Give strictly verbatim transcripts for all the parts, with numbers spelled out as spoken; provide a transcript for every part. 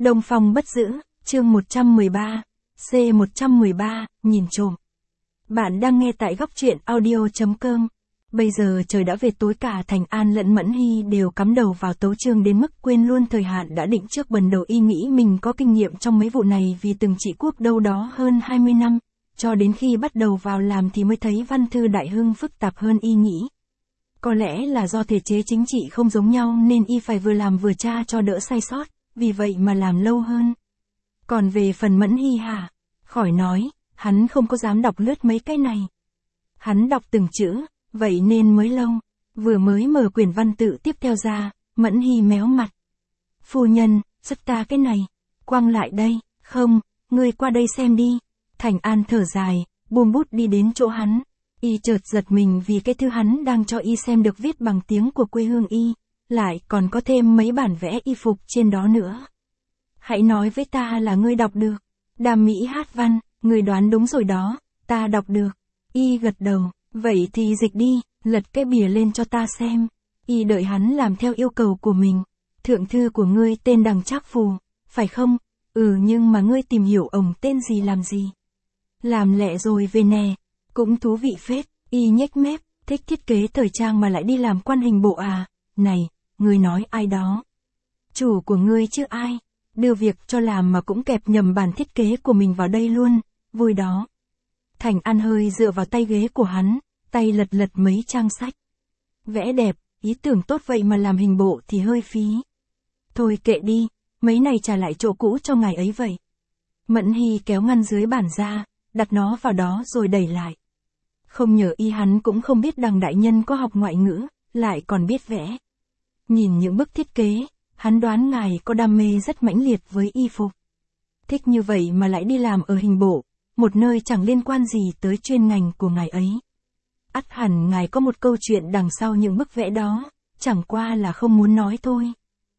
Đông Phong bất giữ, chương một trăm mười ba, C một trăm mười ba, nhìn trộm. Bạn đang nghe tại góc truyện audio chấm com. Bây giờ trời đã về tối, cả Thành An lẫn Mẫn Hy đều cắm đầu vào tấu chương đến mức quên luôn thời hạn đã định trước. Bần đầu y nghĩ mình có kinh nghiệm trong mấy vụ này vì từng trị quốc đâu đó hơn hai mươi năm, cho đến khi bắt đầu vào làm thì mới thấy văn thư đại hưng phức tạp hơn y nghĩ. Có lẽ là do thể chế chính trị không giống nhau nên y phải vừa làm vừa tra cho đỡ sai sót, vì vậy mà làm lâu hơn. Còn về phần Mẫn Hy hả? Khỏi nói, hắn không có dám đọc lướt mấy cái này. Hắn đọc từng chữ, vậy nên mới lâu. Vừa mới mở quyển văn tự tiếp theo ra, Mẫn Hy méo mặt. Phu nhân, giúp ta cái này. Quăng lại đây, không, ngươi qua đây xem đi. Thành An thở dài, buông bút đi đến chỗ hắn. Y chợt giật mình vì cái thư hắn đang cho y xem được viết bằng tiếng của quê hương y, lại còn có thêm mấy bản vẽ y phục trên đó nữa. Hãy nói với ta là ngươi đọc được. Đàm Mỹ hát văn, ngươi đoán đúng rồi đó, ta đọc được. Y gật đầu, vậy thì dịch đi, lật cái bìa lên cho ta xem. Y đợi hắn làm theo yêu cầu của mình. Thượng thư của ngươi tên Đằng Trác Phù, phải không? Ừ, nhưng mà ngươi tìm hiểu ổng tên gì làm gì? Làm lẹ rồi về nè. Cũng thú vị phết. Y nhếch mép, thích thiết kế thời trang mà lại đi làm quan hình bộ à? Này, ngươi nói ai đó? Chủ của ngươi chứ ai? Đưa việc cho làm mà cũng kẹp nhầm bản thiết kế của mình vào đây luôn, vui đó. Thành An hơi dựa vào tay ghế của hắn, tay lật lật mấy trang sách. Vẽ đẹp, ý tưởng tốt vậy mà làm hình bộ thì hơi phí. Thôi kệ đi, mấy này trả lại chỗ cũ cho ngài ấy vậy. Mẫn Hy kéo ngăn dưới bản ra, đặt nó vào đó rồi đẩy lại. Không nhờ y hắn cũng không biết Đằng đại nhân có học ngoại ngữ, lại còn biết vẽ. Nhìn những bức thiết kế, hắn đoán ngài có đam mê rất mãnh liệt với y phục. Thích như vậy mà lại đi làm ở hình bộ, một nơi chẳng liên quan gì tới chuyên ngành của ngài ấy. Ắt hẳn ngài có một câu chuyện đằng sau những bức vẽ đó, chẳng qua là không muốn nói thôi.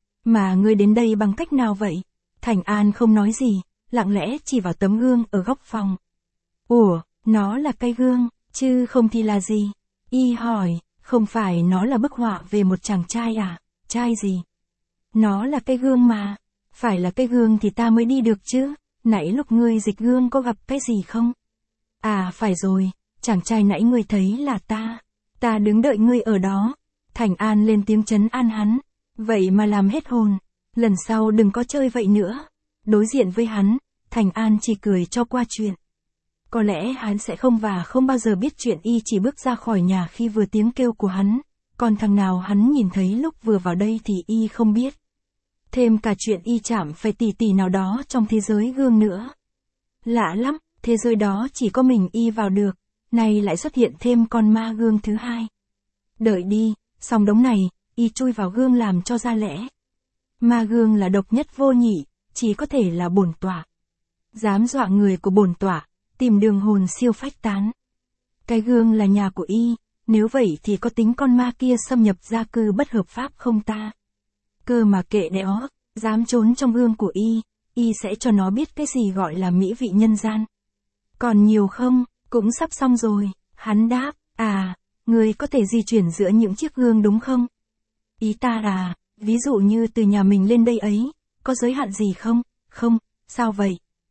Mà ngươi đến đây bằng cách nào vậy? Thành An không nói gì, lặng lẽ chỉ vào tấm gương ở góc phòng. Ủa, nó là cái gương, chứ không thì là gì? Y hỏi, không phải nó là bức họa về một chàng trai à? Trai gì? Nó là cái gương mà. Phải là cái gương thì ta mới đi được chứ. Nãy lúc ngươi dịch gương có gặp cái gì không? À phải rồi, chàng trai nãy ngươi thấy là ta. Ta đứng đợi ngươi ở đó. Thành An lên tiếng trấn an hắn. Vậy mà làm hết hồn. Lần sau đừng có chơi vậy nữa. Đối diện với hắn, Thành An chỉ cười cho qua chuyện. Có lẽ hắn sẽ không và không bao giờ biết chuyện y chỉ bước ra khỏi nhà khi vừa tiếng kêu của hắn. Còn thằng nào hắn nhìn thấy lúc vừa vào đây thì y không biết. Thêm cả chuyện y chạm phải tỷ tỷ nào đó trong thế giới gương nữa. Lạ lắm, thế giới đó chỉ có mình y vào được, nay lại xuất hiện thêm con ma gương thứ hai. Đợi đi, xong đống này, y chui vào gương làm cho ra lẽ. Ma gương là độc nhất vô nhị, chỉ có thể là bổn tọa. Dám dọa người của bổn tọa, tìm đường hồn siêu phách tán. Cái gương là nhà của y, nếu vậy thì có tính con ma kia xâm nhập gia cư bất hợp pháp không ta? Cơ mà kệ đéo, dám trốn trong gương của y, y sẽ cho nó biết cái gì gọi là mỹ vị nhân gian. Còn nhiều không? Cũng sắp xong rồi. Hắn đáp, à, người có thể di chuyển giữa những chiếc gương đúng không? Ý ta là, ví dụ như từ nhà mình lên đây ấy, có giới hạn gì không? Không, sao vậy?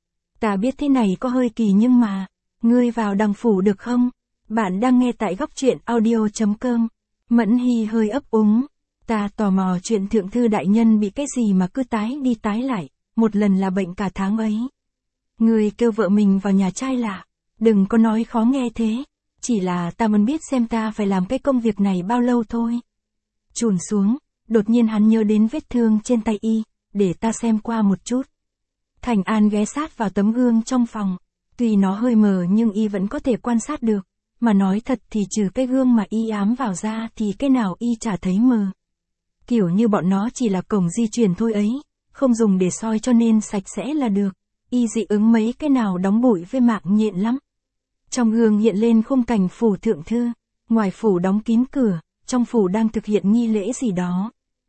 Ta biết thế này có hơi kỳ nhưng mà, ngươi vào Đằng phủ được không? Bạn đang nghe tại góc truyện audio chấm com. Mẫn Hy hơi ấp úng. Ta tò mò chuyện thượng thư đại nhân bị cái gì mà cứ tái đi tái lại, một lần là bệnh cả tháng ấy. Ngươi kêu vợ mình vào nhà trai lạ, đừng có nói khó nghe thế, chỉ là ta muốn biết xem ta phải làm cái công việc này bao lâu thôi. Chùn xuống, đột nhiên hắn nhớ đến vết thương trên tay y, để ta xem qua một chút. Thành An ghé sát vào tấm gương trong phòng, tuy nó hơi mờ nhưng y vẫn có thể quan sát được, mà nói thật thì trừ cái gương mà y ám vào ra thì cái nào y chả thấy mờ. Kiểu như bọn nó chỉ là cổng di chuyển thôi ấy, không dùng để soi cho nên sạch sẽ là được, y dị ứng mấy cái nào đóng bụi với mạng nhện lắm. Trong gương hiện lên khung cảnh phủ thượng thư, ngoài phủ đóng kín cửa, trong phủ đang thực hiện nghi lễ gì đó.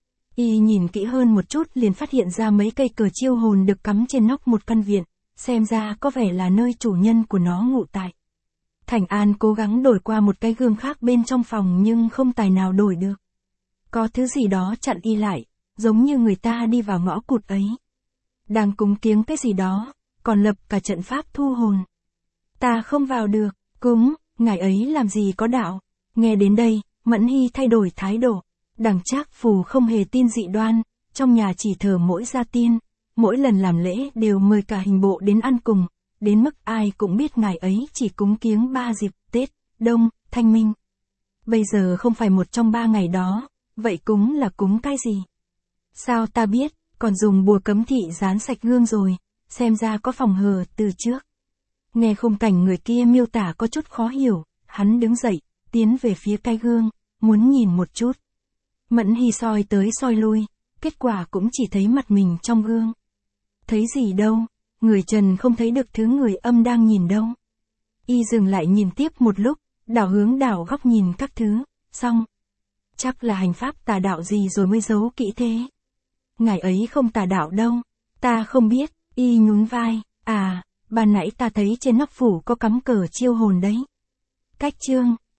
Y nhìn kỹ hơn một chút liền phát hiện ra mấy cây cờ chiêu hồn được cắm trên nóc một căn viện, xem ra có vẻ là nơi chủ nhân của nó ngụ tại. Thành An cố gắng đổi qua một cái gương khác bên trong phòng nhưng không tài nào đổi được. Có thứ gì đó chặn y lại, giống như người ta đi vào ngõ cụt ấy. đang cúng kiếng cái gì đó, còn lập cả trận pháp thu hồn. Ta không vào được, cúng, ngài ấy làm gì có đạo. Nghe đến đây, Mẫn Hy thay đổi thái độ. Đằng Trác Phù không hề tin dị đoan, trong nhà chỉ thờ mỗi gia tiên, mỗi lần làm lễ đều mời cả hình bộ đến ăn cùng, đến mức ai cũng biết ngài ấy chỉ cúng kiếng ba dịp, Tết, Đông, Thanh Minh. Bây giờ không phải một trong ba ngày đó, vậy cúng là cúng cái gì? Sao ta biết, còn dùng bùa cấm thị dán sạch gương rồi, xem ra có phòng hờ từ trước. Nghe khung cảnh người kia miêu tả có chút khó hiểu, hắn đứng dậy, tiến về phía cái gương, muốn nhìn một chút. Mẫn Hy soi tới soi lui, kết quả cũng chỉ thấy mặt mình trong gương. Thấy gì đâu, người trần không thấy được thứ người âm đang nhìn đâu. Y dừng lại nhìn tiếp một lúc, đảo hướng đảo góc nhìn các thứ, xong. Chắc là hành pháp tà đạo gì rồi mới giấu kỹ thế. Ngài ấy không tà đạo đâu, ta không biết. Y nhún vai, à, ban nãy ta thấy trên nóc phủ có cắm cờ chiêu hồn đấy. Cách chương